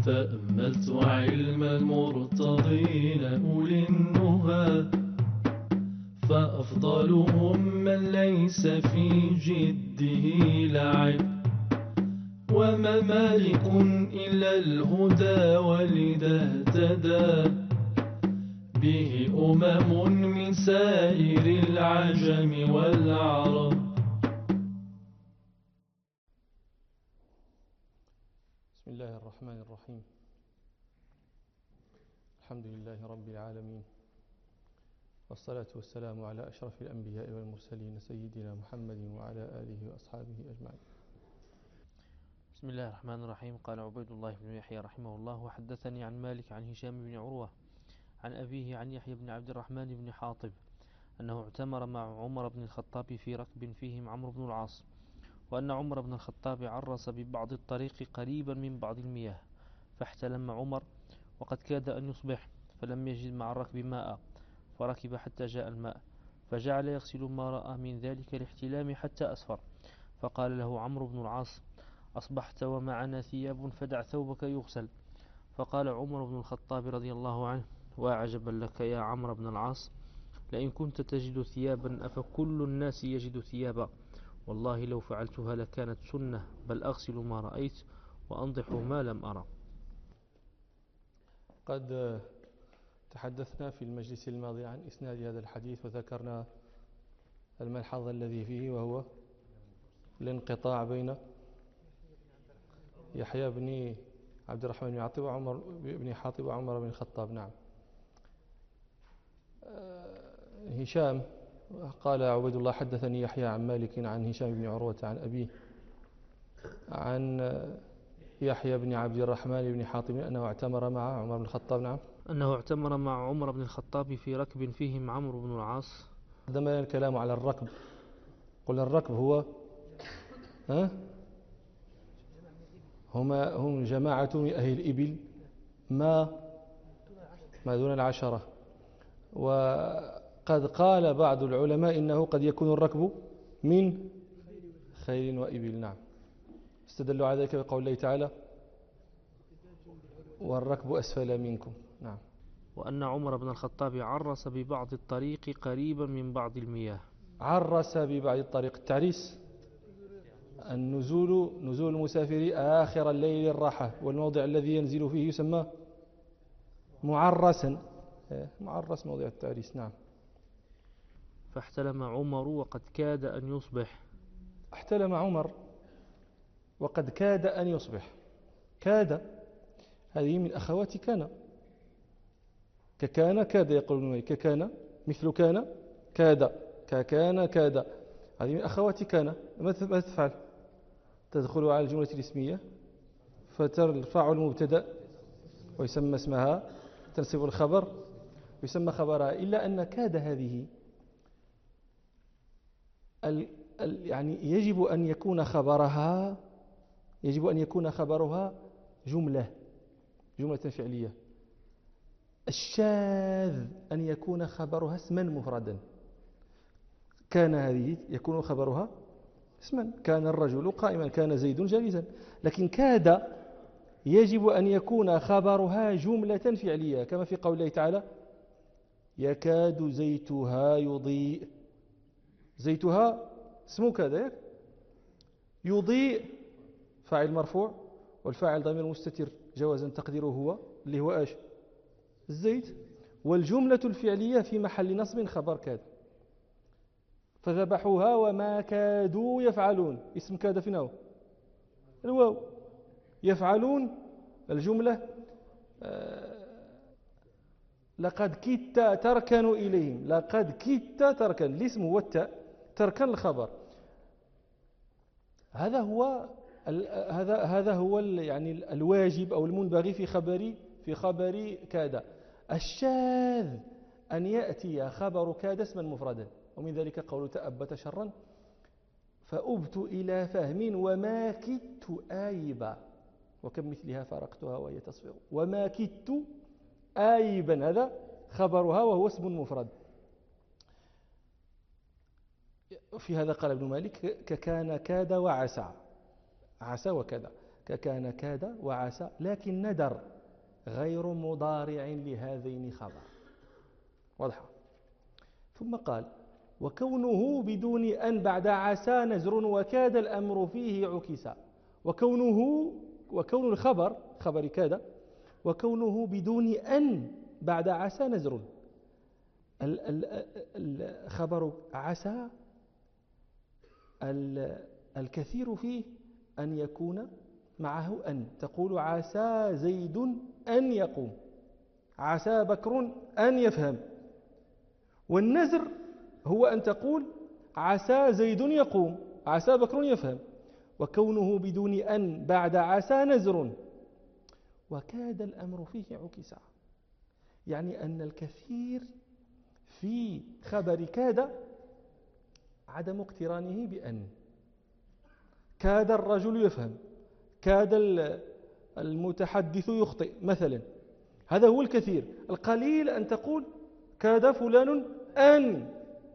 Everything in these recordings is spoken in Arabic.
تأملت علم المرتضين أولي النهى، فأفضلهم من ليس في جده لعب، وما مالك إلا الهدى ولذا اهتدى به من سائر العجم والعرب. بسم الله الرحمن الرحيم. الحمد لله رب العالمين، والصلاة والسلام على أشرف الأنبياء والمرسلين سيدنا محمد وعلى آله وأصحابه أجمعين. بسم الله الرحمن الرحيم. قال عبيد الله بن يحيى رحمه الله: وحدثني عن مالك عن هشام بن عروة عن أبيه عن يحيى بن عبد الرحمن بن حاطب أنه اعتمر مع عمر بن الخطاب في ركب فيهم عمرو بن العاص، وأن عمر بن الخطاب عرس ببعض الطريق قريبا من بعض المياه، فاحتلم عمر وقد كاد أن يصبح، فلم يجد مع الركب ماء، فركب حتى جاء الماء، فجعل يغسل ما رأى من ذلك الاحتلام حتى أسفر، فقال له عمرو بن العاص: أصبحت ومعنا ثياب، فدع ثوبك يغسل. فقال عمر بن الخطاب رضي الله عنه: وعجبا لك يا عمرو بن العاص، لئن كنت تجد ثيابا أفكل الناس يجد ثيابا؟ والله لو فعلتها لكانت سنة، بل أغسل ما رأيت وأنضح ما لم أرى. قد تحدثنا في المجلس الماضي عن إسناد هذا الحديث، وذكرنا الملحظ الذي فيه، وهو الانقطاع بين يحيى بن عبد الرحمن بن حاطب وعمر بن حاطب وعمر بن الخطاب. نعم. هشام قال عبيد الله: حدثني يحيى عن مالك عن هشام بن عروة عن أبيه عن يحيى بن عبد الرحمن بن حاطب أنه اعتمر مع عمر بن الخطاب. نعم. أنه اعتمر مع عمر بن الخطاب في ركب فيهم عمرو بن العاص. قدمنا الكلام على الركب. قلنا الركب هو هم جماعة من أهل الإبل ما دون 10. وقد قال بعض العلماء إنه قد يكون الركب من خيل وإبل. نعم. استدلوا على ذلك بقول الله تعالى: والركب أسفل منكم. نعم. وأن عمر بن الخطاب عرس ببعض الطريق قريبا من بعض المياه. عرس ببعض الطريق، التعريس النزول، نزول المسافر آخر الليل الراحة، والموضع الذي ينزل فيه يسمى معرسا. معرس موضع التعريس. نعم. فاحتلم عمر وقد كاد أن يصبح. احتلم عمر وقد كاد أن يصبح. كاد هذه من أخوات كان. ككان كاد، يقول ابن مالك: ككان مثل كان كاد، ككان كاد، هذه من أخوات كان. ماذا تفعل؟ تدخل على الجملة الاسمية فترفع المبتدأ ويسمى اسمها، تنصب الخبر ويسمى خبرها. إلا أن كاد هذه يعني يجب أن يكون خبرها جملة فعلية. الشاذ أن يكون خبرها اسما مفردا. كان هذه يكون خبرها اسما: كان الرجل قائما، كان زيد جالسا. لكن كاد يجب أن يكون خبرها جملة فعلية، كما في قول الله تعالى: يكاد زيتها يضيء. زيتها اسمه كاد، يضيء فاعل مرفوع، والفاعل ضمير مستتر جوازا تقديره هو، اللي هو ايش؟ الزيت. والجملة الفعلية في محل نصب خبر كاد. فذبحوها وما كادوا يفعلون. اسم كاد فين هو؟ الواو. يفعلون الجملة لقد كدت تركن إليهم. لقد كدت تركن، الاسم هو التاء، تركن الخبر. هذا هو يعني الواجب أو المنبغي في خبر كاد. الشاذ أن يأتي خبر كاد اسما مفردا، ومن ذلك قول تأبت شرا فأبت إلى فهم وما كدت آيبا، وكم مثلها فارقتها وهي تصفر. وما كدت آيبا هذا خبرها وهو اسم مفرد. في هذا قال ابن مالك: ككان كاد وعسى. عسى وكذا. ككان كاد وعسى، لكن ندر غير مضارع لهذين خبر. واضحة. ثم قال وكونه بدون أن بعد عسى نزر وكاد الأمر فيه عكسا. وكون الخبر خبر كاد وكونه بدون أن بعد عسى نزر. الخبر عسى الكثير فيه أن يكون معه أن، تقول عسى زيد أن يقوم، عسى بكر أن يفهم. والنزر هو أن تقول عسى زيد يقوم، عسى بكر يفهم. وكونه بدون أن بعد عسى نزر وكاد الأمر فيه عكسا، يعني أن الكثير في خبر كاد عدم اقترانه بأن. كاد الرجل يفهم، كاد المتحدث يخطئ مثلا، هذا هو الكثير. القليل أن تقول كاد فلان أن.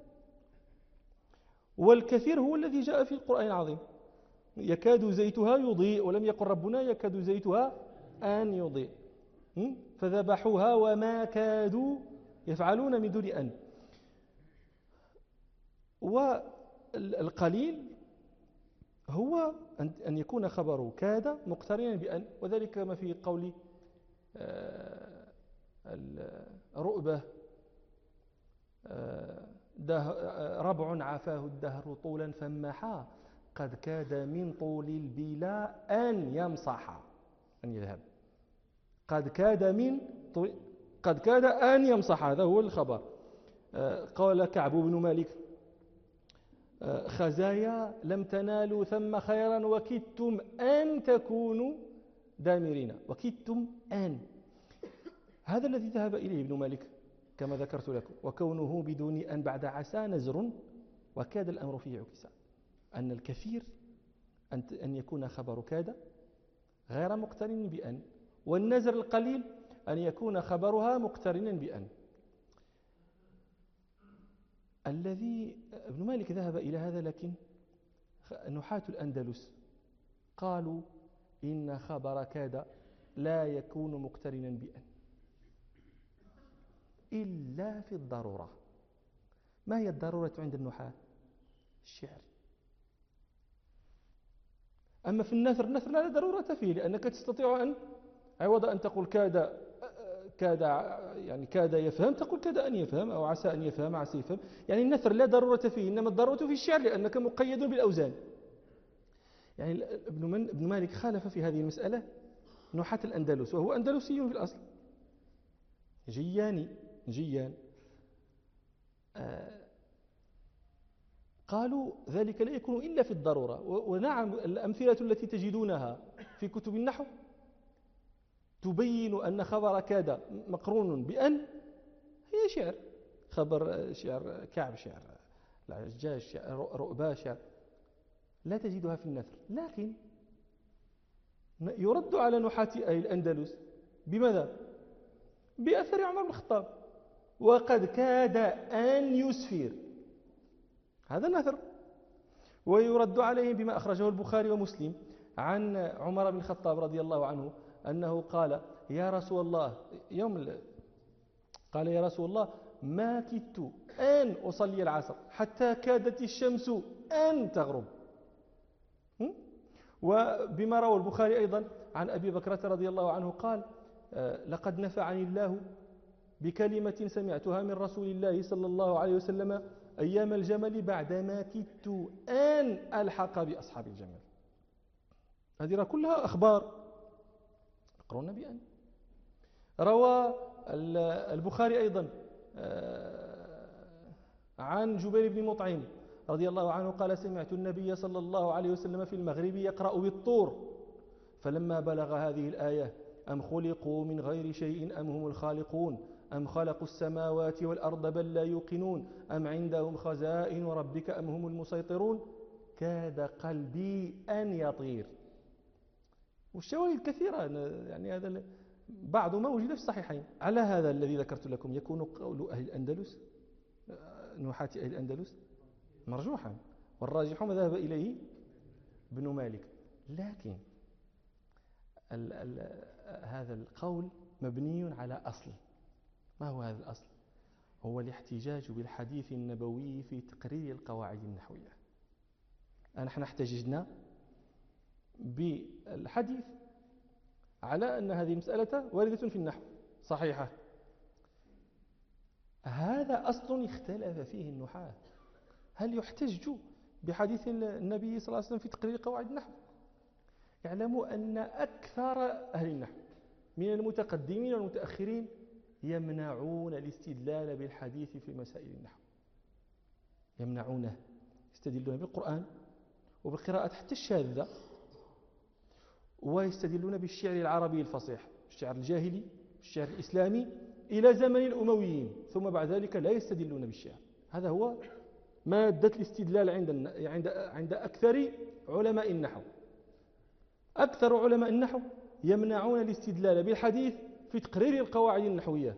والكثير هو الذي جاء في القرآن العظيم، يكاد زيتها يضيء، ولم يقل ربنا يكاد زيتها أن يضيء. فذبحوها وما كادوا يفعلون من دون أن. والقليل هو أن يكون خبر كاد مقترنا بأن، وذلك كما في قول رؤبة ربع عافاه الدهر طولا فمحا قد كاد من طول البلا أن يمصح، أن يذهب. قد كاد أن يمصح، هذا هو الخبر. قال كعب بن مالك خزايا لم تنالوا ثم خيرا وكدتم أن تكونوا دامرين. وكدتم أن، هذا الذي ذهب إليه ابن مالك كما ذكرت لكم. وكونه بدون أن بعد عسى نزر وكاد الأمر فيه عكسا، أن الكثير أن يكون خبر كاد غير مقترن بأن، والنزر القليل أن يكون خبرها مقترنا بأن. الذي ابن مالك ذهب إلى هذا، لكن نحاة الأندلس قالوا إن خبر كاد لا يكون مقترنا بأن إلا في الضرورة. ما هي الضرورة عند النحاة؟ الشعر. أما في النثر لا ضرورة فيه، لأنك تستطيع أن عوض أن تقول كاد يعني كاد يفهم تقول كاد أن يفهم، أو عسى أن يفهم عسى يفهم. يعني النثر لا ضرورة فيه، إنما الضرورة في الشعر لأنك مقيد بالأوزان. يعني ابن مالك خالف في هذه المسألة نحاة الأندلس، وهو أندلسي في الأصل، جيان. قالوا ذلك لا يكون إلا في الضرورة. ونعم الأمثلة التي تجدونها في كتب النحو تبين أن خبر كاد مقرون بأن هي شعر. خبر شعر كعب شعر، العجاج شعر، رؤبا شعر، لا تجدها في النثر. لكن يرد على نحاة أهل الأندلس بماذا؟ بأثر عمر بن الخطاب، وقد كاد أن يسفر، هذا نثر. ويرد عليه بما أخرجه البخاري ومسلم عن عمر بن الخطاب رضي الله عنه أنه قال يا رسول الله قال يا رسول الله ما كدت أن أصلي العصر حتى كادت الشمس أن تغرب. وبما روى البخاري أيضا عن أبي بكرة رضي الله عنه قال لقد نفعني الله بكلمة سمعتها من رسول الله صلى الله عليه وسلم أيام الجمل بعدما كدت أن ألحق بأصحاب الجمل. هذه كلها أخبار يقرون بأن. روى البخاري أيضا عن جبير بن مطعم رضي الله عنه قال سمعت النبي صلى الله عليه وسلم في المغرب يقرأ بالطور فلما بلغ هذه الآية أم خلقوا من غير شيء أم هم الخالقون أم خلقوا السماوات والأرض بل لا يوقنون أم عندهم خزائن ربك أم هم المسيطرون كاد قلبي أن يطير. والشواهد كثيرة، يعني هذا بعض ما وجد في الصحيحين. على هذا الذي ذكرت لكم يكون قول أهل الأندلس نحاة أهل الأندلس مرجوحا، والراجح ما ذهب إليه ابن مالك. لكن هذا القول مبني على أصل. ما هو هذا الأصل؟ هو الاحتجاج بالحديث النبوي في تقرير القواعد النحوية. نحن احتججنا بالحديث على أن هذه المسألة واردة في النحو صحيحة. هذا أصل اختلف فيه النحاة. هل يحتج بحديث النبي صلى الله عليه وسلم في تقرير قواعد النحو؟ اعلموا أن أكثر أهل النحو من المتقدمين والمتأخرين يمنعون الاستدلال بالحديث في مسائل النحو، يمنعونه، يستدلون بالقرآن وبالقراءات حتى الشاذة، ويستدلون بالشعر العربي الفصيح، الشعر الجاهلي، الشعر الإسلامي إلى زمن الأمويين، ثم بعد ذلك لا يستدلون بالشعر. هذا هو مادة الاستدلال عند أكثر علماء النحو. أكثر علماء النحو يمنعون الاستدلال بالحديث في تقرير القواعد النحوية،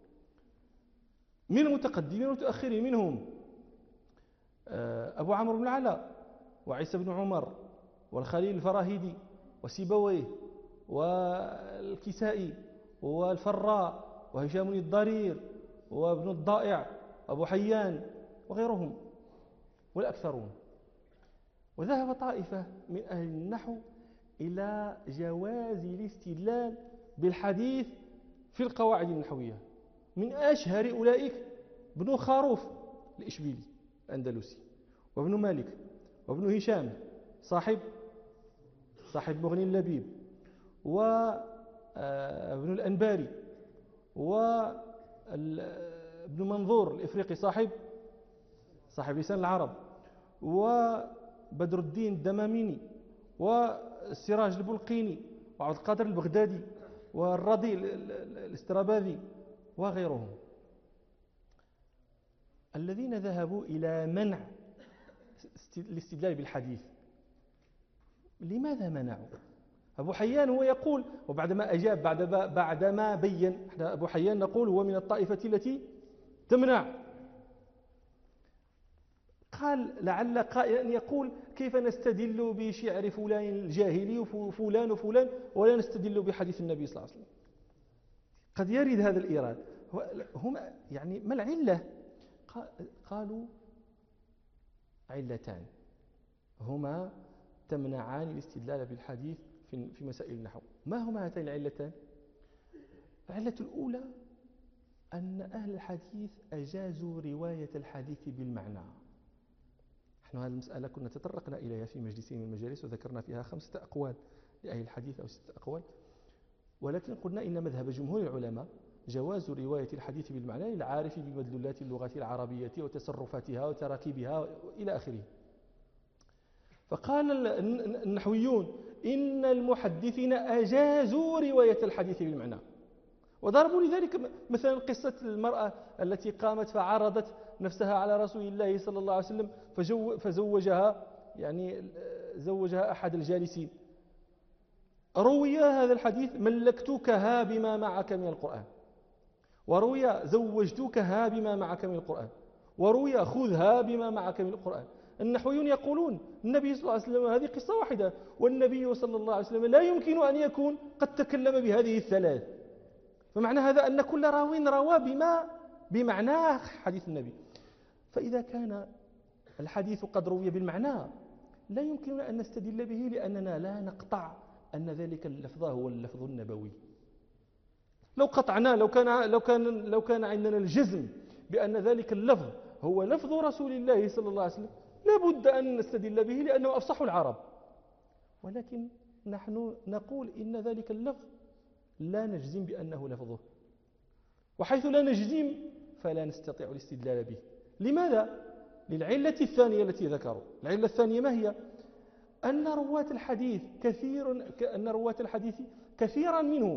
من المتقدمين والمتأخرين، منهم أبو عمرو بن العلاء وعيسى بن عمر والخليل الفراهيدي وسيبويه والكسائي والفراء وهشام الضرير وابن الضائع وأبو حيان وغيرهم والأكثرون. وذهب طائفة من أهل النحو إلى جواز الاستدلال بالحديث في القواعد النحوية. من أشهر أولئك ابن خروف الإشبيلي الأندلسي، وابن مالك، وابن هشام صاحب مغني اللبيب، وابن الأنباري، وابن منظور الإفريقي صاحب لسان العرب، وبدر الدين الدماميني، والسراج البلقيني، وعبد القادر البغدادي، والرضي الاستراباذي وغيرهم، الذين ذهبوا إلى منع الاستدلال بالحديث. لماذا منعوا؟ أبو حيان هو يقول، وبعدما أجاب بعدما بين، احنا أبو حيان نقول هو من الطائفة التي تمنع، قال لعل قائل أن يقول كيف نستدل بشعر فلان الجاهلي وفلان وفلان ولا نستدل بحديث النبي صلى الله عليه وسلم؟ قد يرد هذا الإيراد. هم يعني ما العلة؟ قالوا علتان هما تمنعان الاستدلال بالحديث في مسائل النحو. ما هما هاتين العلتان؟ العلة الأولى أن أهل الحديث أجازوا رواية الحديث بالمعنى. نحن هذه المسألة كنا تطرقنا إليها في مجلس من المجالس وذكرنا فيها 5 أقوال لأهل الحديث أو 6 أقوال، ولكن قلنا إن مذهب جمهور العلماء جواز رواية الحديث بالمعنى للعارف بمدلولات اللغة العربية وتصرفاتها وتراكيبها إلى آخره. فقال النحويون إن المحدثين أجازوا رواية الحديث بالمعنى، وضربوا لذلك مثلا قصة المرأة التي قامت فعرضت نفسها على رسول الله صلى الله عليه وسلم فزوجها، يعني زوجها أحد الجالسين. روي هذا الحديث ملكتكها بما معك من القرآن، وروي زوجتكها بما معك من القرآن، وروي خذها بما معك من القرآن. النحويون يقولون النبي صلى الله عليه وسلم هذه قصة واحدة، والنبي صلى الله عليه وسلم لا يمكن أن يكون قد تكلم بهذه الثلاث، فمعنى هذا أن كل راو روى بمعنى حديث النبي. فإذا كان الحديث قد روي بالمعنى لا يمكننا أن نستدل به، لأننا لا نقطع أن ذلك اللفظ هو اللفظ النبوي. لو قطعنا، لو كان عندنا الجزم بأن ذلك اللفظ هو لفظ رسول الله صلى الله عليه وسلم لابد أن نستدل به لأنه أفصح العرب، ولكن نحن نقول إن ذلك اللفظ لا نجزم بأنه لفظه، وحيث لا نجزم فلا نستطيع الاستدلال به. لماذا؟ للعلة الثانية التي ذكروا. العلة الثانية ما هي؟ أن رواة الحديث كثيرا منهم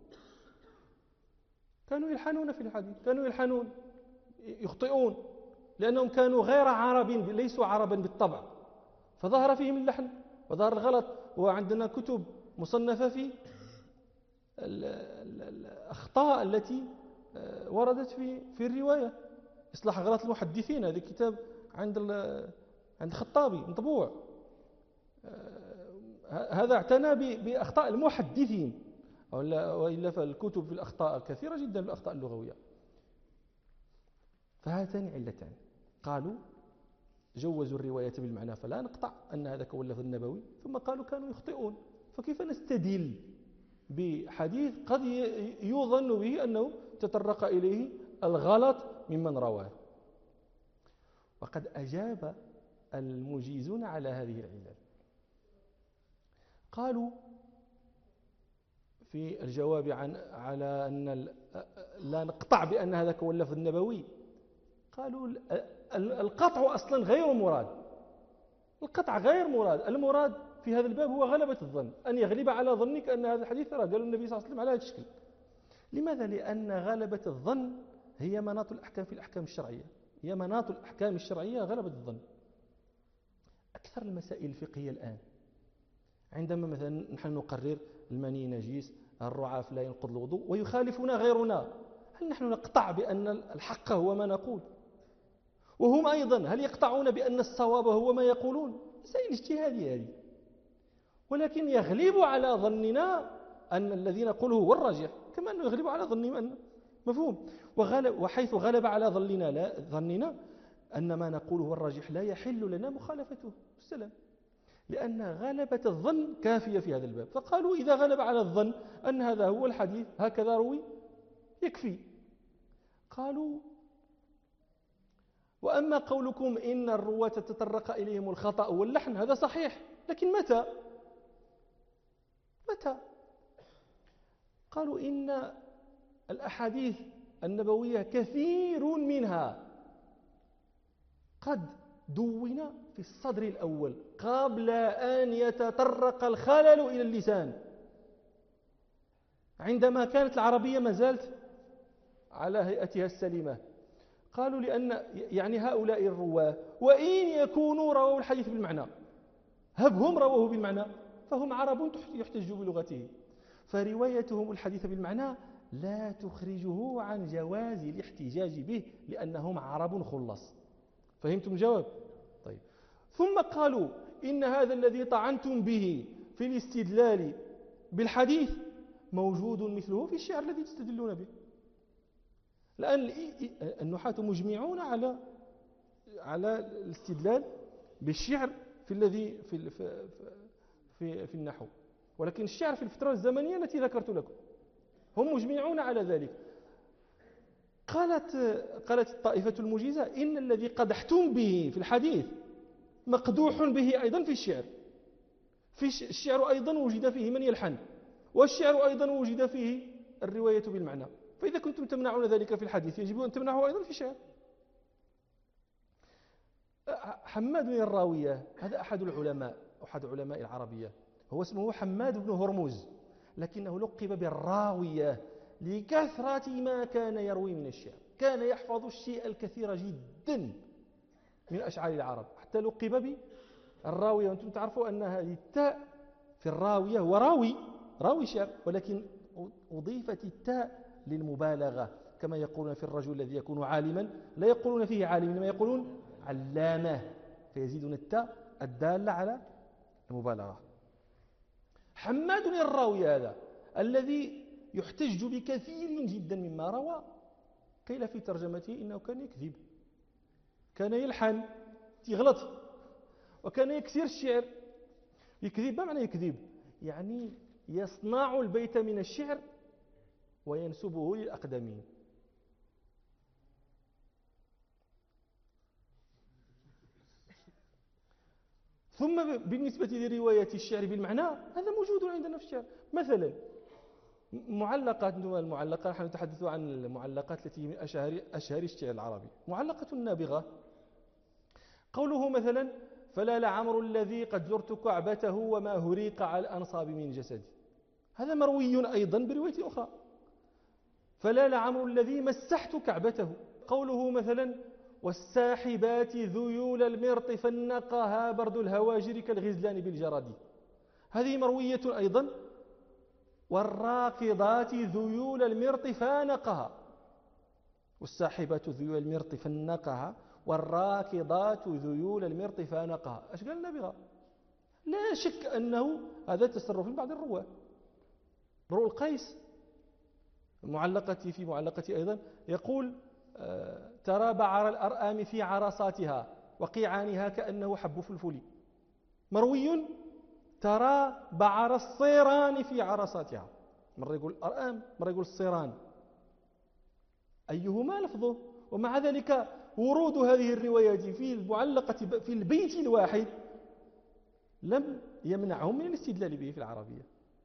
كانوا يلحنون في الحديث، كانوا يلحنون، يخطئون، لأنهم كانوا غير عرب، ليسوا عربا بالطبع، فظهر فيهم اللحن وظهر الغلط. وعندنا كتب مصنفة في الأخطاء التي وردت في الرواية، إصلاح غلط المحدثين، هذا كتاب عند الخطابي مطبوع. هذا اعتنى بأخطاء المحدثين، وإلا فالكتب في الأخطاء كثيرة جدا، الأخطاء اللغوية. فهاتان علتان. قالوا جوزوا الرواية بالمعنى فلا نقطع أن هذا هو اللفظ النبوي، ثم قالوا كانوا يخطئون، فكيف نستدل بحديث قد يظن به أنه تطرق إليه الغلط ممن رواه؟ وقد أجاب المجيزون على هذه العلل. قالوا في الجواب على أن لا نقطع بأن هذا هو اللفظ النبوي، قالوا القطع أصلا غير مراد. القطع غير مراد، المراد في هذا الباب هو غلبة الظن، أن يغلب على ظنك أن هذا الحديث قالوا النبي صلى الله عليه وسلم على هذا الشكل. لماذا؟ لأن غلبة الظن هي مناط الأحكام في الأحكام الشرعية، هي مناط الأحكام الشرعية غلبة الظن. أكثر المسائل الفقهية الآن عندما مثلا نحن نقرر المني نجيس، الرعاف لا ينقض الوضوء، ويخالفنا غيرنا، هل نحن نقطع بأن الحق هو ما نقول؟ وهم أيضا هل يقطعون بأن الصواب هو ما يقولون؟ مسائل اجتهادية هذه، ولكن يغلب على ظننا أن الذي نقوله هو الراجح، كما أنه يغلب على ظننا أن مفهوم. وحيث غلب على ظننا أن ما نقوله هو الراجح لا يحل لنا مخالفته، السلام، لأن غلبة الظن كافية في هذا الباب. فقالوا إذا غلب على الظن أن هذا هو الحديث هكذا روي يكفي. قالوا وأما قولكم إن الرواة تطرق إليهم الخطأ واللحن هذا صحيح، لكن متى؟ قالوا إن الأحاديث النبوية كثير منها قد دون في الصدر الأول قبل أن يتطرق الخلل إلى اللسان، عندما كانت العربية ما زالت على هيئتها السليمة. قالوا لأن يعني هؤلاء الرواة وإن يكونوا رووا الحديث بالمعنى، هبهم رووه بالمعنى، فهم عرب يحتج بلغته، فروايتهم الحديث بالمعنى لا تخرجه عن جواز الاحتجاج به لأنهم عرب خلص. فهمتم الجواب؟ طيب. ثم قالوا إن هذا الذي طعنتم به في الاستدلال بالحديث موجود مثله في الشعر الذي تستدلون به. الآن النحاة مجمعون على الاستدلال بالشعر في الذي في النحو، ولكن الشعر في الفترة الزمنية التي ذكرت لكم هم مجمعون على ذلك. قالت الطائفة المجيزة إن الذي قدحتم به في الحديث مقدوح به أيضا في الشعر. في الشعر أيضا وجد فيه من يلحن، والشعر أيضا وجد فيه الرواية بالمعنى، فإذا كنتم تمنعون ذلك في الحديث يجب أن تمنعه أيضا في الشعر. حماد بن الراوية هذا أحد علماء العربية، هو اسمه حماد بن هرمز، لكنه لقب بالراوية لكثرة ما كان يروي من الشعر، كان يحفظ الشيء الكثير جدا من أشعار العرب، حتى لقب بالراوية. وأنتم تعرفوا أن هذه التاء في الراوية هو راوي شعر، ولكن أضيفت التاء للمبالغة، كما يقولون في الرجل الذي يكون عالما لا يقولون فيه عالم، إنما يقولون علامة، فيزيدون التاء الدالة على المبالغة. حماد الراوي هذا الذي يحتج بكثير جدا مما روى، قيل في ترجمته إنه كان يكذب، كان يلحن، يغلط، وكان يكسر الشعر. يكذب، ما معنى يكذب؟ يعني يصنع البيت من الشعر وينسبه للأقدمين. ثم بالنسبة لرواية الشعر بالمعنى هذا موجود عندنا في الشعر. مثلا معلقات، نحن نتحدث عن المعلقات التي من أشهر الشعر العربي. معلقة النابغة قوله مثلا فلا لعمر الذي قد زرت كعبته وما هريق على الأنصاب من جسدي، هذا مروي أيضا برواية أخرى. فلا لعمر الذي مسحت كعبته. قوله مثلا والساحبات ذيول المرط فنقها برد الهواجر كالغزلان بالجرد، هذه مروية أيضا. والراكضات ذيول المرط فانقها، والساحبات ذيول المرط فنقها والراكضات ذيول المرط فانقها. ايش قال النابغة؟ لا شك أنه هذا تصرف من بعض الرواة. امرؤ القيس في معلقتي أيضا يقول ترى بعر الأرآم في عرصاتها وقيعانها كأنه حب فلفل. مروي ترى بعر الصيران في عرصاتها، مرة يقول الأرآم مرة يقول الصيران، أيهما لفظه؟ ومع ذلك ورود هذه الروايات في المعلقة في البيت الواحد لم يمنعهم من الاستدلال به في العربية.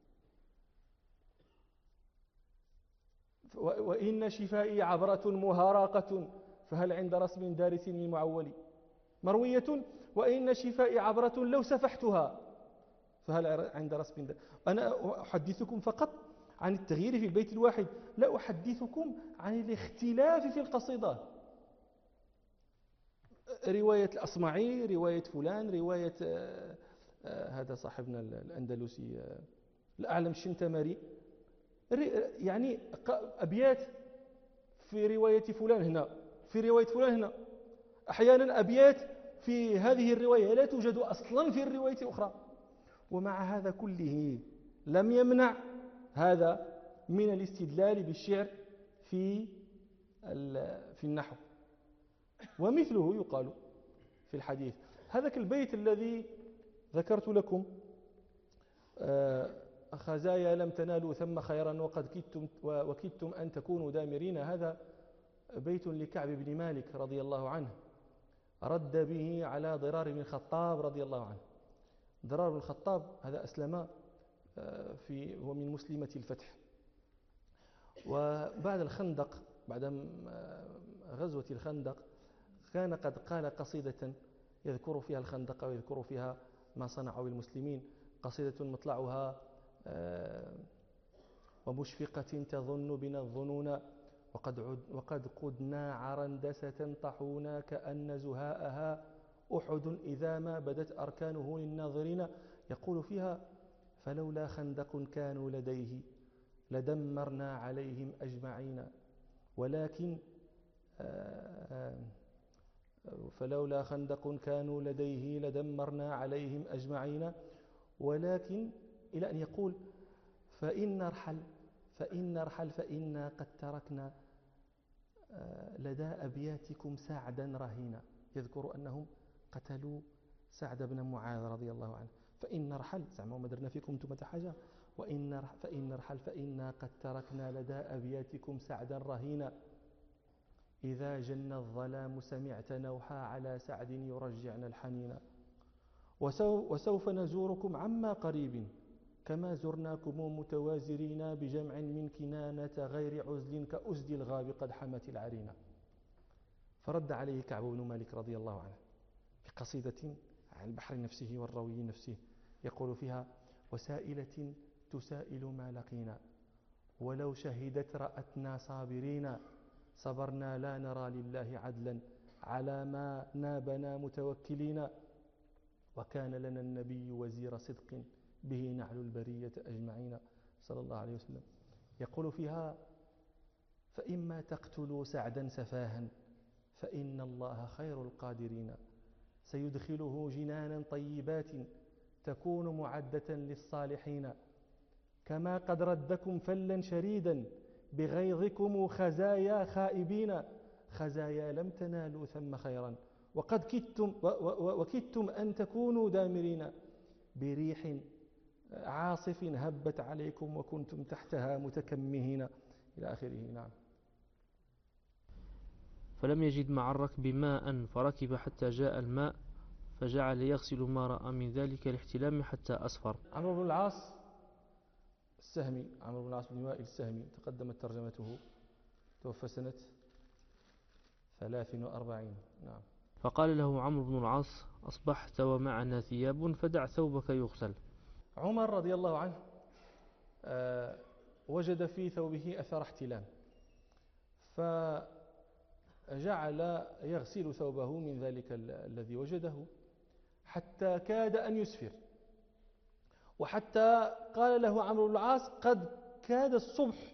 وإن شفائي عبرة مهارقة فهل عند رسم دارس للمعول. مروية وإن شفائي عبرة لو سفحتها فهل عند رسم دارس. أنا أحدثكم فقط عن التغيير في البيت الواحد، لا أحدثكم عن الاختلاف في القصيدة. رواية الأصمعي، رواية فلان، رواية هذا صاحبنا الأندلسي الأعلم الشنتمري، يعني أبيات في رواية فلان هنا، في رواية فلان هنا. أحيانا أبيات في هذه الرواية لا توجد أصلا في الرواية الأخرى. ومع هذا كله لم يمنع هذا من الاستدلال بالشعر في النحو. ومثله يقال في الحديث. هذا البيت الذي ذكرت لكم خزايا لم تنالوا ثم خيرا وكدتم أن تكونوا دامرين، هذا بيت لكعب بن مالك رضي الله عنه رد به على ضرار بن الخطاب رضي الله عنه. ضرار بن الخطاب هذا أسلم هو من مسلمة الفتح، وبعد الخندق، بعد غزوة الخندق، كان قد قال قصيدة يذكر فيها الخندق ويذكر فيها ما صنعوا بالمسلمين، قصيدة مطلعها ومشفقة تظن بنا الظنون وقد قدنا عرندسة طحونا كأن زهاءها أحد إذا ما بدت أركانه للناظرين. يقول فيها فلولا خندق كانوا لديه لدمرنا عليهم أجمعين، ولكن فلولا خندق كانوا لديه لدمرنا عليهم أجمعين، ولكن إلى أن يقول فإن نرحل فإنا قد تركنا لدى أبياتكم سعدا رهينا. يذكر أنهم قتلوا سعد بن معاذ رضي الله عنه. فإن نرحل زعما ما درنا فيكم انتم حاجة، فإن نرحل فإنا قد تركنا لدى أبياتكم سعدا رهينا، إذا جن الظلام سمعت نوحا على سعد يرجعنا الحنين، وسوف نزوركم عما قريب كما زرناكم متوازرين بجمع من كنانة غير عزل كأزد الغاب قد حمت العرينة. فرد عليه كعب بن مالك رضي الله عنه بقصيدة عن البحر نفسه والروي نفسه، يقول فيها وسائلة تسائل ما لقينا ولو شهدت رأتنا صابرين، صبرنا لا نرى لله عدلا على ما نابنا متوكلين، وكان لنا النبي وزير صدق به نعل البرية أجمعين صلى الله عليه وسلم. يقول فيها فإما تقتلوا سعدا سفاها فإن الله خير القادرين، سيدخله جنانا طيبات تكون معدة للصالحين، كما قد ردكم فلا شريدا بغيظكم خزايا خائبين، خزايا لم تنالوا ثم خيرا وكدتم أن تكونوا دامرين، بريح عاصف هبت عليكم وكنتم تحتها متكمهين إلى آخره. نعم. فلم يجد مع الركب ماء فركب حتى جاء الماء فجعل يغسل ما رأى من ذلك الاحتلام حتى أصفر. عمرو بن العاص السهمي، عمرو بن العاص بن وائل السهمي تقدمت ترجمته، توفى سنة 43. نعم. فقال له عمرو بن العاص أصبحت ومعنا ثياب فدع ثوبك يغسل. عمر رضي الله عنه وجد في ثوبه أثر احتلام، فجعل يغسل ثوبه من ذلك الذي وجده حتى كاد أن يسفر، وحتى قال له عمرو بن العاص قد كاد الصبح،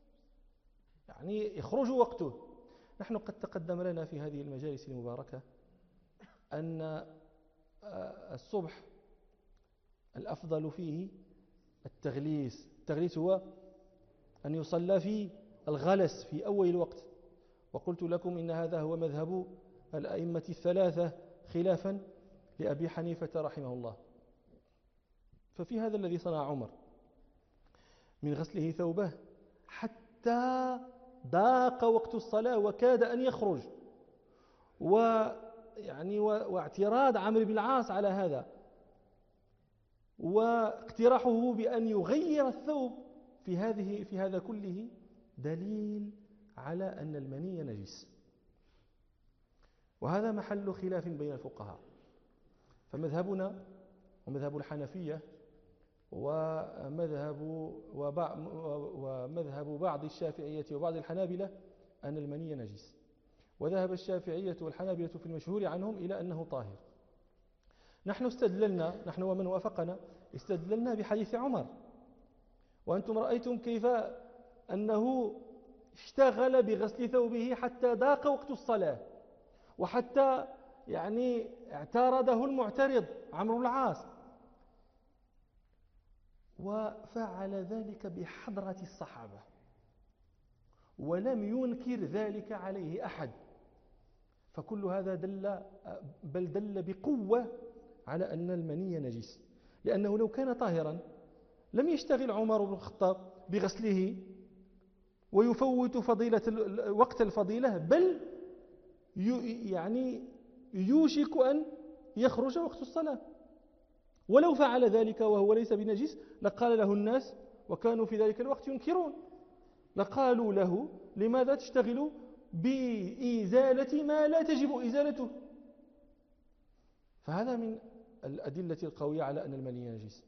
يعني يخرج وقته. نحن قد تقدم لنا في هذه المجالس المباركة أن الصبح الأفضل فيه التغليس هو أن يصلى في الغلس في أول الوقت. وقلت لكم إن هذا هو مذهب الأئمة الثلاثة خلافا لأبي حنيفة رحمه الله. ففي هذا الذي صنع عمر من غسله ثوبه حتى ضاق وقت الصلاة وكاد أن يخرج، واعتراض عمرو بن العاص على هذا، واقتراحه بأن يغير الثوب في هذا كله دليل على أن المني نجس. وهذا محل خلاف بين الفقهاء. فمذهبنا ومذهب الحنفية ومذهب بعض الشافعية وبعض الحنابلة أن المني نجس. وذهب الشافعية والحنابلة في المشهور عنهم إلى أنه طاهر. نحن ومن وافقنا استدللنا بحديث عمر، وأنتم رأيتم كيف أنه اشتغل بغسل ثوبه حتى ضاق وقت الصلاة، وحتى اعترضه المعترض عمرو بن العاص، وفعل ذلك بحضرة الصحابة ولم ينكر ذلك عليه أحد. فكل هذا دل بقوة على أن المني نجس، لأنه لو كان طاهرا لم يشتغل عمر بن الخطاب بغسله ويفوت وقت الفضيلة، بل يوشك أن يخرج وقت الصلاة. ولو فعل ذلك وهو ليس بنجس لقال له الناس، وكانوا في ذلك الوقت ينكرون، لقالوا له لماذا تشتغل بإزالة ما لا تجب إزالته؟ فهذا من الأدلة القوية على أن المني نجس.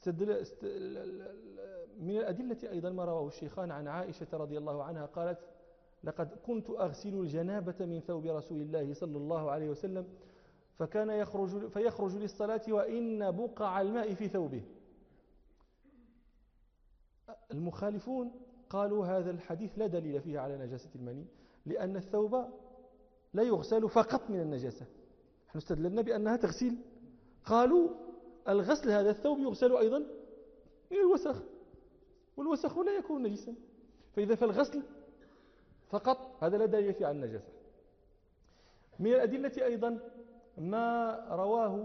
من الأدلة أيضا ما رواه الشيخان عن عائشة رضي الله عنها قالت: لقد كنت أغسل الجنابة من ثوب رسول الله صلى الله عليه وسلم فكان فيخرج للصلاة وإن بقع الماء في ثوبه. المخالفون قالوا هذا الحديث لا دليل فيه على نجاسة المني، لأن الثوب لا يغسل فقط من النجاسة. نحن استدللنا بأنها تغسيل، قالوا الغسل هذا الثوب يغسل أيضا من الوسخ، والوسخ لا يكون نجسا، فإذا فالغسل فقط هذا لا دليل فيه على النجاسة. من الأدلة أيضا ما رواه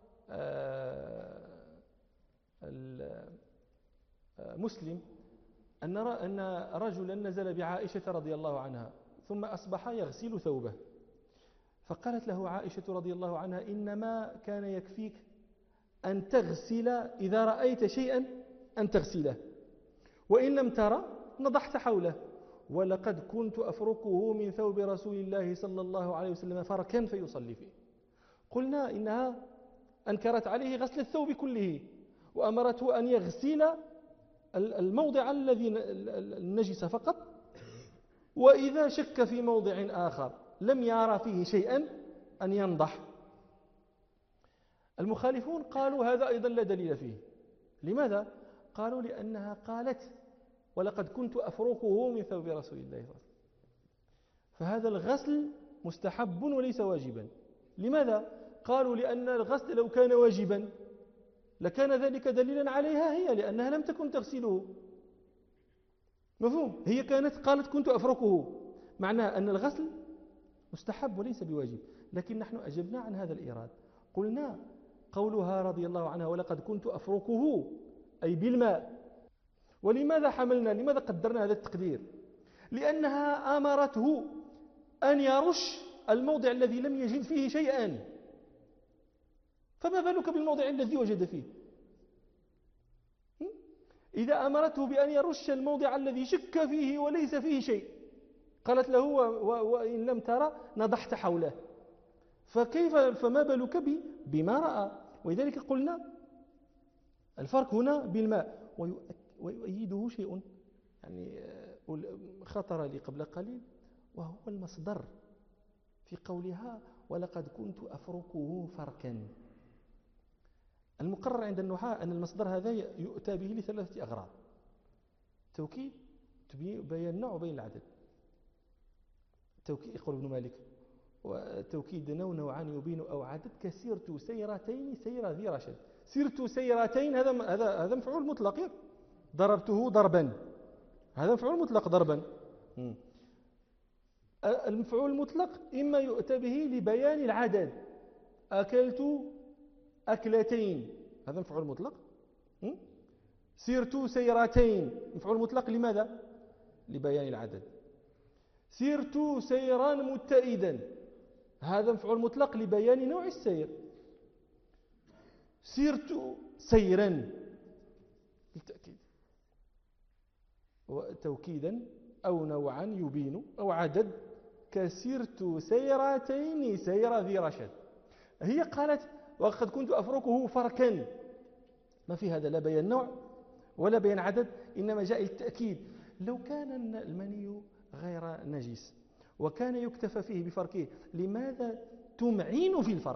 مسلم أن رجلا نزل بعائشة رضي الله عنها ثم أصبح يغسل ثوبه، فقالت له عائشة رضي الله عنها: إنما كان يكفيك أن تغسل إذا رأيت شيئا أن تغسله، وإن لم ترى نضحت حوله، ولقد كنت أفركه من ثوب رسول الله صلى الله عليه وسلم فركا فيصلي فيه. قلنا إنها أنكرت عليه غسل الثوب كله، وأمرته أن يغسل الموضع الذي النجس فقط، وإذا شك في موضع آخر لم يرى فيه شيئا أن ينضح. المخالفون قالوا هذا أيضا لا دليل فيه. لماذا؟ قالوا لأنها قالت: ولقد كنت أفركه من ثوب رسول الله صلى الله عليه وسلم، فهذا الغسل مستحب وليس واجبا. لماذا؟ قالوا لأن الغسل لو كان واجبا لكان ذلك دليلا عليها هي، لأنها لم تكن تغسله. مفهوم؟ هي قالت كنت أفركه، معناه أن الغسل مستحب وليس بواجب. لكن نحن أجبنا عن هذا الإيراد، قلنا قولها رضي الله عنها ولقد كنت أفركه أي بالماء. لماذا قدرنا هذا التقدير؟ لأنها أمرته أن يرش الموضع الذي لم يجد فيه شيئا، فما بالك بالموضع الذي وجد فيه؟ إذا أمرته بأن يرش الموضع الذي شك فيه وليس فيه شيء، قالت له: وإن لم ترى نضحت حوله، فما بالك بما رأى؟ ولذلك قلنا الفرق هنا بالماء. ويؤيده شيء خطر لي قبل قليل، وهو المصدر في قولها ولقد كنت أفركه فركا. المقرر عند النحاة أن المصدر هذا يؤتى به لثلاثة أغراض: توكيد، بيان النوع وبين العدد. توكيد، يقول ابن مالك: وتوكيد نوعان يبين أو عدد كسرت سيرتين سير ذي رشد. سرت سيرتين هذا مفعول مطلق، ضربته ضربا، هذا مفعول مطلق ضربا. المفعول المطلق إما يؤتى به لبيان العدد، أكلت أكلتين، هذا مفعول مطلق. سرت سيرتين مفعول مطلق، لماذا؟ لبيان العدد. سرت سيرا متئدا، هذا مفعول مطلق لبيان نوع السير. سرت سيرا بالتأكيد، وتوكيدا أو نوعا يبين أو عدد كسرت سيرتين سير ذي رشد. هي قالت وقد كنت أفركه فركا، ما في هذا لا بيان نوع ولا بيان عدد، إنما جاء التأكيد. لو كان المني غير نجس وكان يكتفى فيه بفركه، لماذا تمعين في الفرك؟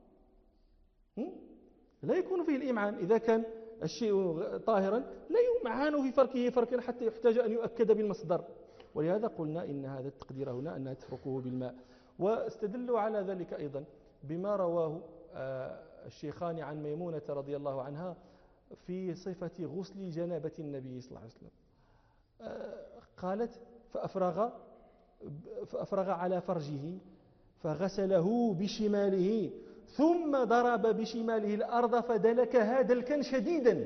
لا يكون فيه الإمعان. إذا كان الشيء طاهرا لا يمعان في فركه فركا حتى يحتاج أن يؤكد بالمصدر، ولهذا قلنا إن هذا التقدير هنا أنها تفركه بالماء. واستدلوا على ذلك أيضا بما رواه الشيخان عن ميمونة رضي الله عنها في صفة غسل جنابة النبي صلى الله عليه وسلم. قالت فأفرغ على فرجه فغسله بشماله ثم ضرب بشماله الأرض فدلكها دلكا شديدا.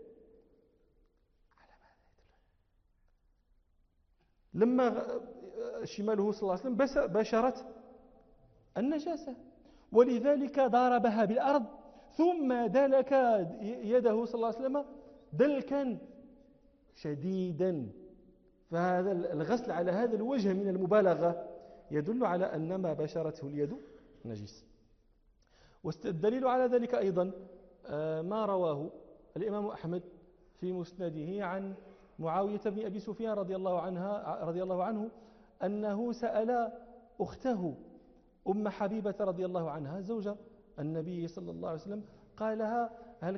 لما شماله صلى الله عليه وسلم بشرت النجاسة، ولذلك ضربها بالأرض ثم دلك يده صلى الله عليه وسلم دلكا شديدا. فهذا الغسل على هذا الوجه من المبالغة يدل على أن ما بشرته اليد نجس. والدليل على ذلك أيضا ما رواه الإمام أحمد في مسنده عن معاوية بن أبي سفيان رضي الله عنه أنه سأل أخته أم حبيبة رضي الله عنها زوج النبي صلى الله عليه وسلم، قال لها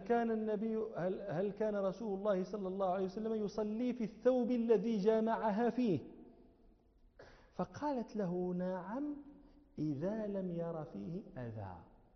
هل كان رسول الله صلى الله عليه وسلم يصلي في الثوب الذي جامعها فيه؟ فقالت له نعم إذا لم ير فيه أذى،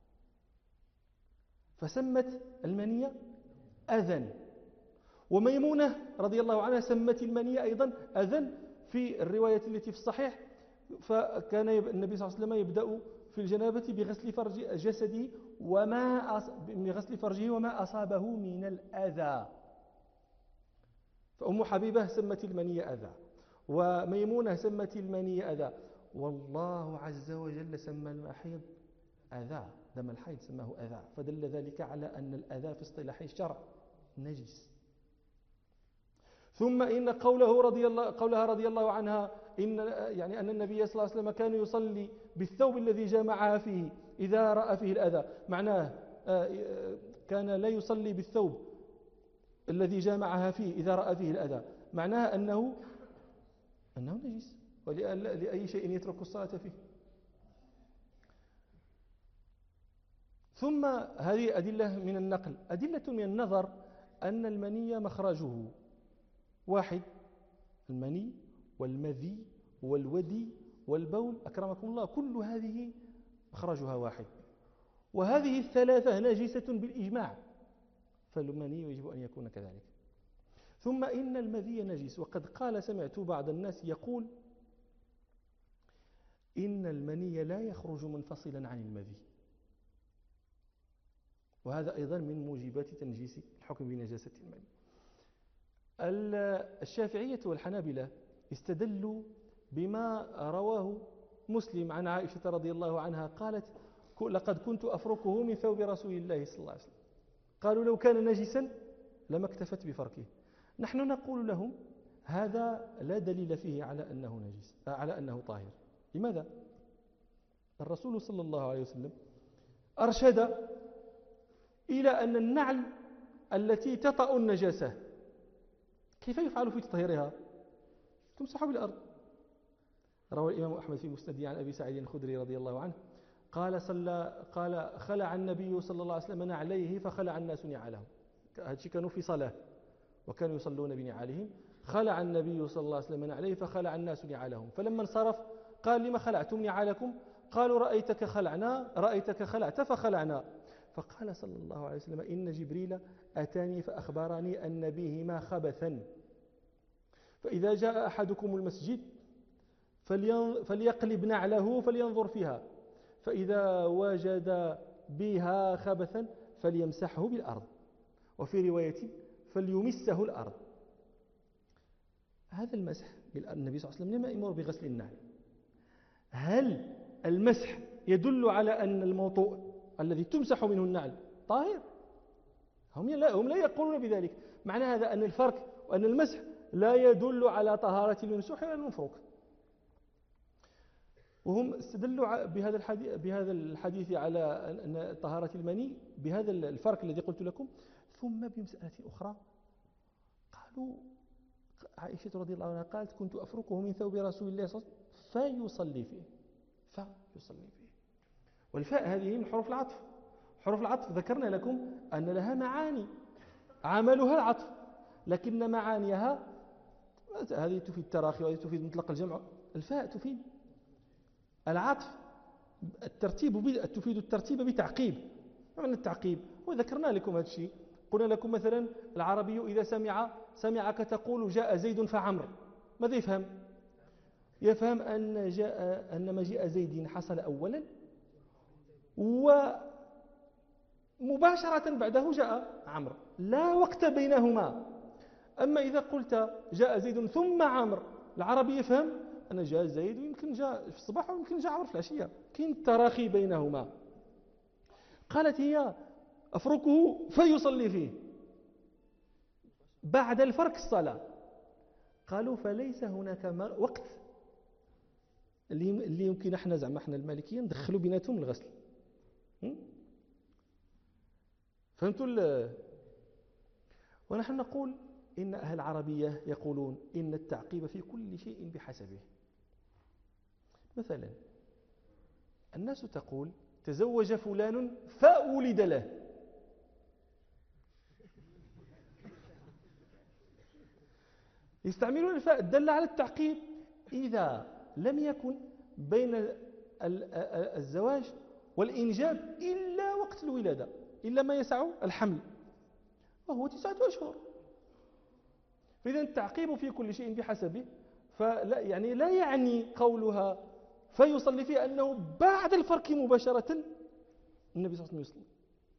فسمت المنية أذى. وميمونة رضي الله عنها سمت المنية أيضا أذى في الرواية التي في الصحيح. فكان النبي صلى الله عليه وسلم يبدأ في الجنابة بغسل فرج جسده بغسل فرجه وما أصابه من الأذى. فأم حبيبة سمت المنية أذى، وميمونة سمت المنية أذى، والله عز وجل سمى المحيض أذى، دم الحيض سماه أذى، فدل ذلك على أن الأذى في اصطلاح الشرع نجس. ثم إن قولها رضي الله عنها أن النبي صلى الله عليه وسلم كان يصلي بالثوب الذي جامعها فيه إذا رأى فيه الأذى، معناه كان لا يصلي بالثوب الذي جامعها فيه إذا رأى فيه الأذى، معناه أنه نجس، ولأي شيء يترك الصلاة فيه. ثم هذه أدلة من النقل. أدلة من النظر أن المني مخرجه واحد، المني والمذي والودي والبول أكرمكم الله، كل هذه مخرجها واحد، وهذه الثلاثة نجسة بالإجماع، فالمني يجب أن يكون كذلك. ثم إن المذي نجس، وقد قال سمعت بعض الناس يقول إن المني لا يخرج منفصلا عن المذي، وهذا أيضا من موجبات تنجيس الحكم بنجاسة المني. الشافعية والحنابلة استدلوا بما رواه مسلم عن عائشة رضي الله عنها قالت لقد كنت أفركه من ثوب رسول الله صلى الله عليه وسلم. قالوا لو كان نجسا لما اكتفت بفركه. نحن نقول لهم هذا لا دليل فيه على أنه نجس، على أنه طاهر. لماذا؟ الرسول صلى الله عليه وسلم أرشد إلى أن النعل التي تطأ النجاسة كيف يفعل في تطهيرها؟ تمسح بالأرض. روى الإمام أحمد في مسنده عن أبي سعيد الخدري رضي الله عنه قال خلع النبي صلى الله عليه وسلم نعليه فخلع الناس نعالهم. هذا كانوا في صلاة وكانوا يصلون بنعالهم. خلع النبي صلى الله عليه وسلم نعليه فخلع الناس نعالهم، فلما انصرف قال لما خلعتم نعالكم؟ قالوا رأيتك خلعت فخلعنا. فقال صلى الله عليه وسلم إن جبريل أتاني فأخبرني أن بهما خبثا، فإذا جاء أحدكم المسجد فليقلب نعله فلينظر فيها، فإذا وجد بها خبثا فليمسحه بالأرض، وفي رواية فليمسه الأرض. هذا المسح النبي صلى الله عليه وسلم لم يأمر بغسل النعل. هل المسح يدل على أن الموطؤ الذي تمسح منه النعل طاهر؟ هم لا يقولون بذلك. معنى هذا أن الفرق وأن المسح لا يدل على طهارة الممسوح ولا المفروك. وهم استدلوا بهذا الحديث على أن طهارة المني بهذا الفرق الذي قلت لكم. ثم بمسألة أخرى قالوا عائشة رضي الله عنها قالت كنت أفركه من ثوب رسول الله صلى الله عليه وسلم فيصلي فيه. والفاء هذه من حروف العطف. حروف العطف ذكرنا لكم أن لها معاني عملها العطف، لكن معانيها هذه تفيد التراخي وهذه تفيد مطلق الجمع. الفاء تفيد العطف، تفيد الترتيب بتعقيب. ما معنى التعقيب؟ وذكرنا لكم هذا الشيء. قلنا لكم مثلا العربي إذا سمعك تقول جاء زيد فعمر، ماذا يفهم؟ يفهم أن مجيء زيد حصل أولا ومباشرة بعده جاء عمرو، لا وقت بينهما. أما إذا قلت جاء زيد ثم عمرو، العربي يفهم أن جاء زيد ويمكن جاء في الصباح ويمكن جاء عمرو في العشية، كاين تراخي بينهما. قالت هي أفركه فيصلي فيه بعد الفرك الصلاة. قالوا فليس هناك وقت اللي يمكن احنا المالكيين ندخلوا بيناتهم الغسل. فهمتوا؟ ونحن نقول إن أهل العربية يقولون إن التعقيب في كل شيء بحسبه. مثلا الناس تقول تزوج فلان فولد له، يستعملون الفاء الدالة على التعقيب إذا لم يكن بين الزواج والإنجاب إلا وقت الولادة، إلا ما يسع الحمل وهو 9 أشهر. فإذا التعقيب في كل شيء بحسبه، فلا يعني لا يعني قولها فيصلي فيه أنه بعد الفرك مباشرة النبي صلى الله عليه وسلم يصلي.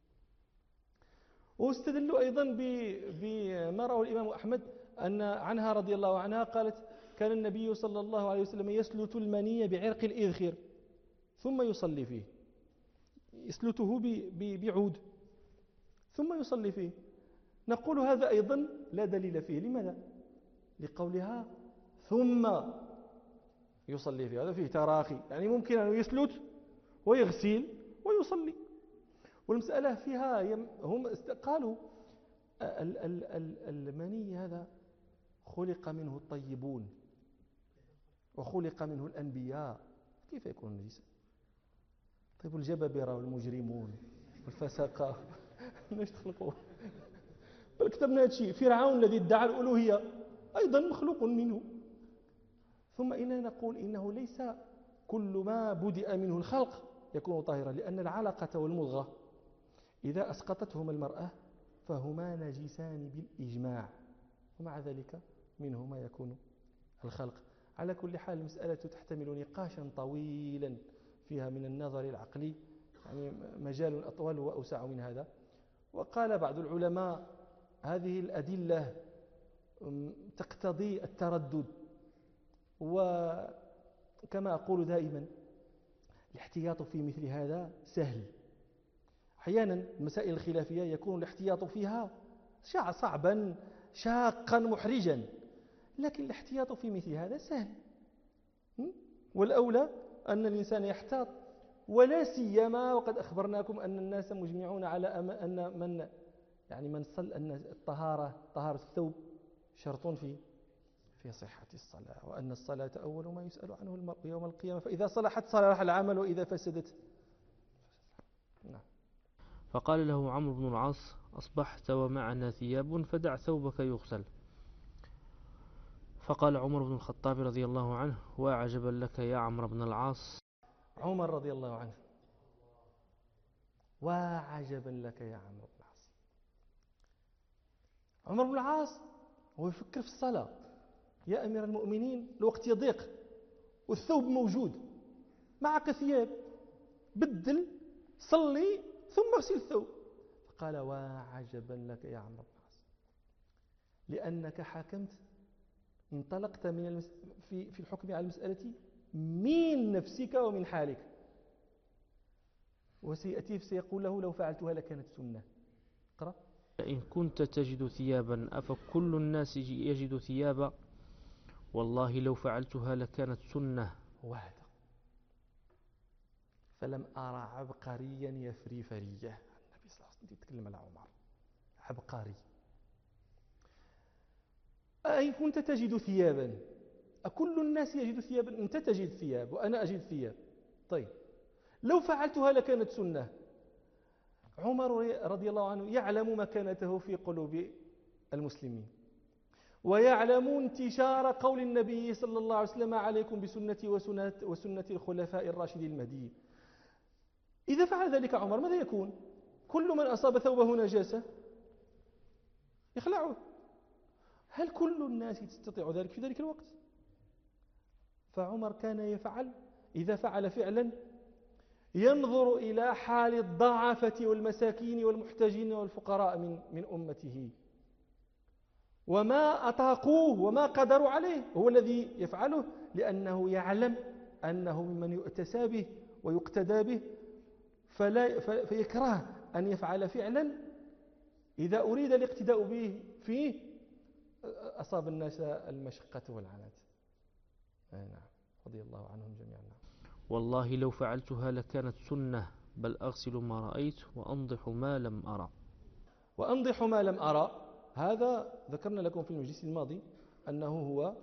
واستدلوا أيضا بما رواه الإمام أحمد أن عنها رضي الله عنها قالت كان النبي صلى الله عليه وسلم يسلت المني بعرق الإذخر ثم يصلي فيه، يسلته بعود ثم يصلي فيه. نقول هذا أيضا لا دليل فيه. لماذا؟ لقولها ثم يصلي فيه، هذا فيه تراخي، يعني ممكن أن يسلت ويغسل ويصلي. والمسألة فيها هم قالوا المني هذا خلق منه الطيبون وخلق منه الأنبياء، كيف يكون نجسا؟ طيب الجبابرة والمجرمون والفسقة ماش تخلقوا؟ بل كتبنا هذا الشيء. فرعون الذي ادعى الألوهية أيضا مخلوق منه. ثم إننا نقول إنه ليس كل ما بدأ منه الخلق يكون طاهرا، لأن العلقة والمضغة إذا أسقطتهما المرأة فهما نجسان بالإجماع، ومع ذلك منهما يكون الخلق. على كل حال المسألة تحتمل نقاشا طويلا فيها من النظر العقلي، يعني مجال أطول وأوسع من هذا. وقال بعض العلماء هذه الأدلة تقتضي التردد، وكما أقول دائما الاحتياط في مثل هذا سهل. أحيانا المسائل الخلافية يكون الاحتياط فيها صعبا شاقا محرجا، لكن الاحتياط في مثل هذا سهل. والأولى أن الإنسان يحتاط، ولا سيما وقد أخبرناكم أن الناس مجمعون على أن من صل أن طهارة الثوب شرط في صحة الصلاة، وأن الصلاة أول ما يسأل عنه المرء يوم القيامة، فإذا صلحت صلح العمل وإذا فسدت. نعم. فقال له عمرو بن العاص أصبحت ومعنا ثياب فدع ثوبك يغسل. فقال عمر بن الخطاب رضي الله عنه وعجبا لك يا عمرو بن العاص عمر رضي الله عنه. وعجبا لك يا عمرو بن العاص. عمر بن العاص هو يفكر في الصلاة. يا أمير المؤمنين الوقت يضيق والثوب موجود، معك ثياب، بدل صلي ثم اغسل الثوب. فقال وعجبا لك يا عمرو بن العاص، لأنك حكمت، انطلقت في الحكم على المسألة من نفسك ومن حالك، وسيأتي سيقول له لو فعلتها لكانت سنة. اقرأ. إن كنت تجد ثيابا أفكل الناس يجد ثيابا، والله لو فعلتها لكانت سنة. وهذا فلم أرى عبقريا يفري فريه. النبي صلى الله عليه وسلم يتكلم على عمر عبقري. أين كنت تجد ثيابا؟ أكل الناس يجد ثيابا؟ أنت تجد ثياب وأنا أجد ثياب. طيب لو فعلتها لكانت سنة. عمر رضي الله عنه يعلم مكانته في قلوب المسلمين، ويعلم انتشار قول النبي صلى الله عليه وسلم عليكم بسنتي وسنة الخلفاء الراشدين المهديين. إذا فعل ذلك عمر ماذا يكون؟ كل من أصاب ثوبه نجاسة يخلعه. هل كل الناس تستطيع ذلك في ذلك الوقت؟ فعمر كان يفعل، إذا فعل فعلا ينظر إلى حال الضعفة والمساكين والمحتاجين والفقراء من أمته، وما أطاقوه وما قدروا عليه هو الذي يفعله، لأنه يعلم أنه ممن يؤتسى به ويقتدى به، فيكره أن يفعل فعلا إذا أريد الاقتداء به فيه أصاب الناس المشقة والعنات. نعم رضي الله عنهم جميعا. والله لو فعلتها لكانت سنة، بل أغسل ما رأيت وأنضح ما لم أرى. وأنضح ما لم أرى، هذا ذكرنا لكم في المجلس الماضي أنه هو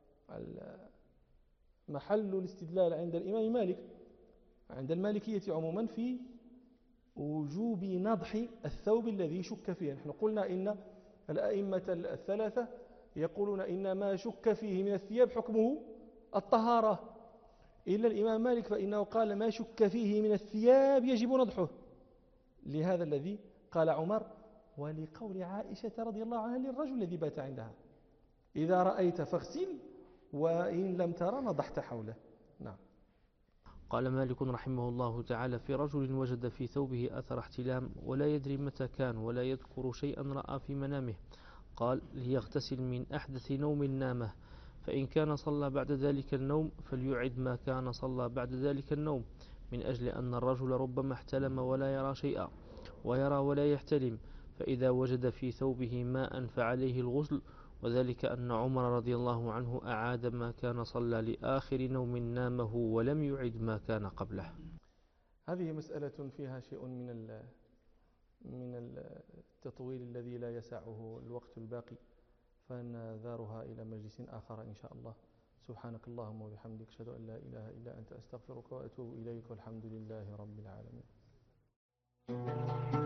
محل الاستدلال عند الإمام مالك، عند المالكية عموما، في وجوب نضح الثوب الذي شك فيه. نحن قلنا إن الأئمة الثلاثة يقولون إن ما شك فيه من الثياب حكمه الطهارة، إلا الإمام مالك فإنه قال ما شك فيه من الثياب يجب نضحه، لهذا الذي قال عمر، ولقول عائشة رضي الله عنها للرجل الذي بات عندها إذا رأيت فاغسل وإن لم ترى نضحت حوله. نعم. قال مالك رحمه الله تعالى في رجل وجد في ثوبه أثر احتلام ولا يدري متى كان ولا يذكر شيئا رأى في منامه، قال ليغتسل من أحدث نوم نامه، فإن كان صلى بعد ذلك النوم فليعد ما كان صلى بعد ذلك النوم، من أجل أن الرجل ربما احتلم ولا يرى شيئا ويرى ولا يحتلم، فإذا وجد في ثوبه ماء فعليه الغسل، وذلك أن عمر رضي الله عنه أعاد ما كان صلى لآخر نوم نامه ولم يعد ما كان قبله. هذه مسألة فيها شيء من التطويل الذي لا يسعه الوقت الباقي، فنذارها إلى مجلس آخر إن شاء الله. سبحانك اللهم وبحمدك أشهد أن لا إله إلا أنت أستغفرك وأتوب إليك، والحمد لله رب العالمين.